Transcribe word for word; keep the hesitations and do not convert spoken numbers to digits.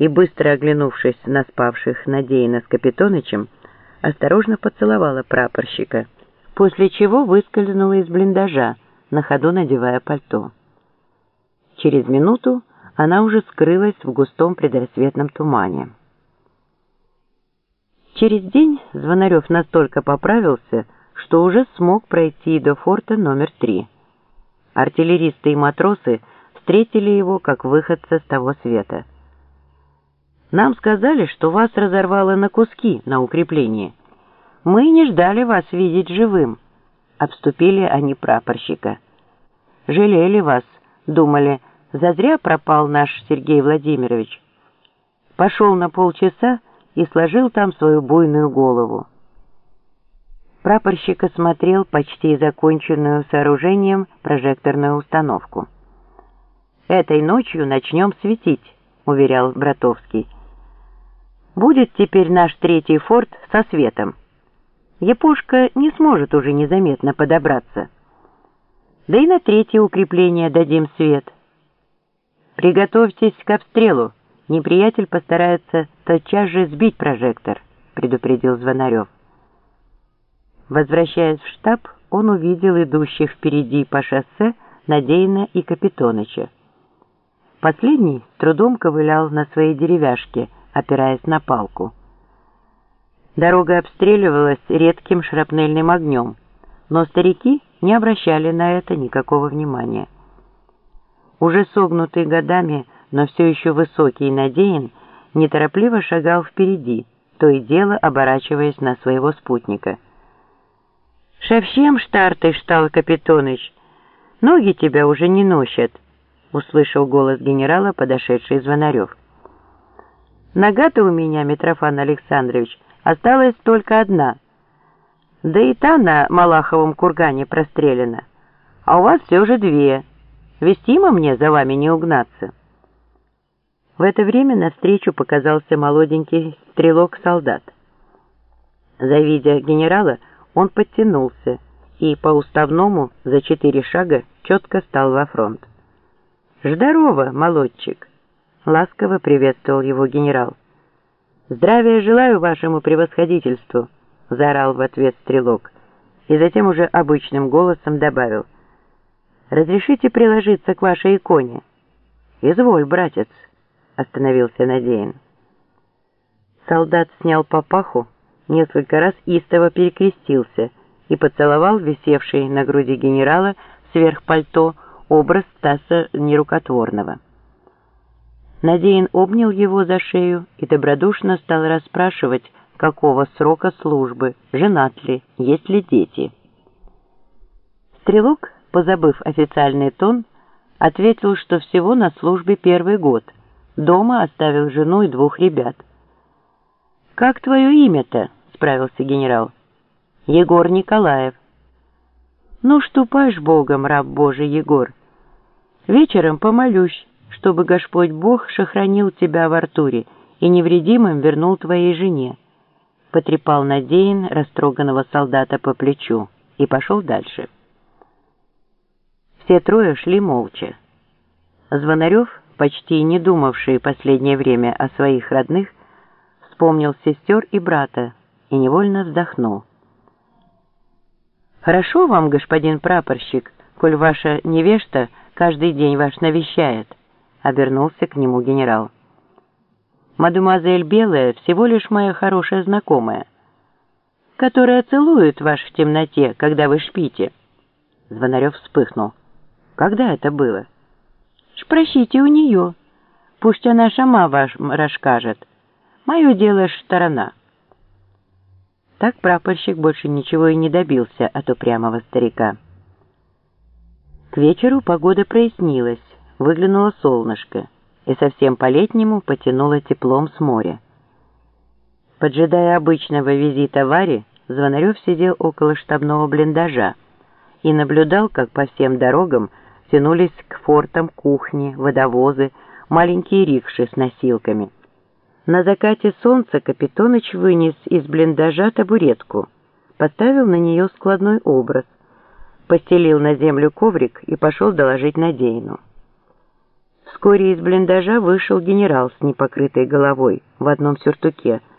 и, быстро оглянувшись на спавших Надеина с Капитонычем, осторожно поцеловала прапорщика, после чего выскользнула из блиндажа, на ходу надевая пальто. Через минуту она уже скрылась в густом предрассветном тумане. Через день Звонарев настолько поправился, что уже смог пройти до форта номер три. Артиллеристы и матросы встретили его как выходца с того света. «Нам сказали, что вас разорвало на куски на укреплении. Мы не ждали вас видеть живым», — обступили они прапорщика. «Жалели вас, думали, зазря пропал наш Сергей Владимирович. Пошел на полчаса и сложил там свою буйную голову». Прапорщик осмотрел почти законченную сооружением прожекторную установку. «Этой ночью начнем светить», — уверял Братовский. «Будет теперь наш третий форт со светом. Япошка не сможет уже незаметно подобраться. Да и на третье укрепление дадим свет. Приготовьтесь к обстрелу, неприятель постарается тотчас же сбить прожектор», — предупредил Звонарев. Возвращаясь в штаб, он увидел идущих впереди по шоссе Надеина и Капитоныча. Последний с трудом ковылял на своей деревяшке, опираясь на палку. Дорога обстреливалась редким шрапнельным огнем, но старики не обращали на это никакого внимания. Уже согнутый годами, но все еще высокий Надеин неторопливо шагал впереди, то и дело оборачиваясь на своего спутника. «Шевчем штарты, штал Капитоныч, ноги тебя уже не носят», — услышал голос генерала, подошедший Звонарев. «Нога-то у меня, Митрофан Александрович, осталась только одна, да и та на Малаховом кургане прострелена, а у вас все же две. Вестимо мне за вами не угнаться». В это время навстречу показался молоденький стрелок-солдат. Завидя генерала, он подтянулся и по уставному за четыре шага четко стал во фронт. «Здорово, молодчик!» — ласково приветствовал его генерал. «Здравия желаю вашему превосходительству!» — заорал в ответ стрелок, и затем уже обычным голосом добавил: «Разрешите приложиться к вашей иконе?» «Изволь, братец!» — остановился Надеин. Солдат снял папаху, несколько раз истово перекрестился и поцеловал висевший на груди генерала сверх пальто образ Стаса Нерукотворного. Надеин обнял его за шею и добродушно стал расспрашивать, какого срока службы, женат ли, есть ли дети. Стрелок, позабыв официальный тон, ответил, что всего на службе первый год, дома оставил жену и двух ребят. «Как твое имя-то?» — справился генерал. «Егор Николаев». «Ну, ступай ж Богом, раб Божий Егор. Вечером помолюсь, чтобы Господь Бог сохранил тебя в Артуре и невредимым вернул твоей жене», — потрепал Надеин растроганного солдата по плечу и пошел дальше. Все трое шли молча. Звонарев, почти не думавший последнее время о своих родных, вспомнил сестер и брата и невольно вздохнул. «Хорошо вам, господин прапорщик, коль ваша невеста каждый день вас навещает», — обернулся к нему генерал. «Мадемуазель Белая всего лишь моя хорошая знакомая, которая целует вас в темноте, когда вы шпите». Звонарев вспыхнул. «Когда это было?» «Спросите у нее. Пусть она сама вас расскажет. Мое дело ж сторона». Так прапорщик больше ничего и не добился от упрямого старика. К вечеру погода прояснилась, выглянуло солнышко, и совсем по-летнему потянуло теплом с моря. Поджидая обычного визита Вари, Звонарев сидел около штабного блиндажа и наблюдал, как по всем дорогам тянулись к фортам кухни, водовозы, маленькие рикши с носилками. На закате солнца Капитоныч вынес из блиндажа табуретку, поставил на нее складной образ, постелил на землю коврик и пошел доложить Надеину. Вскоре из блиндажа вышел генерал с непокрытой головой в одном сюртуке,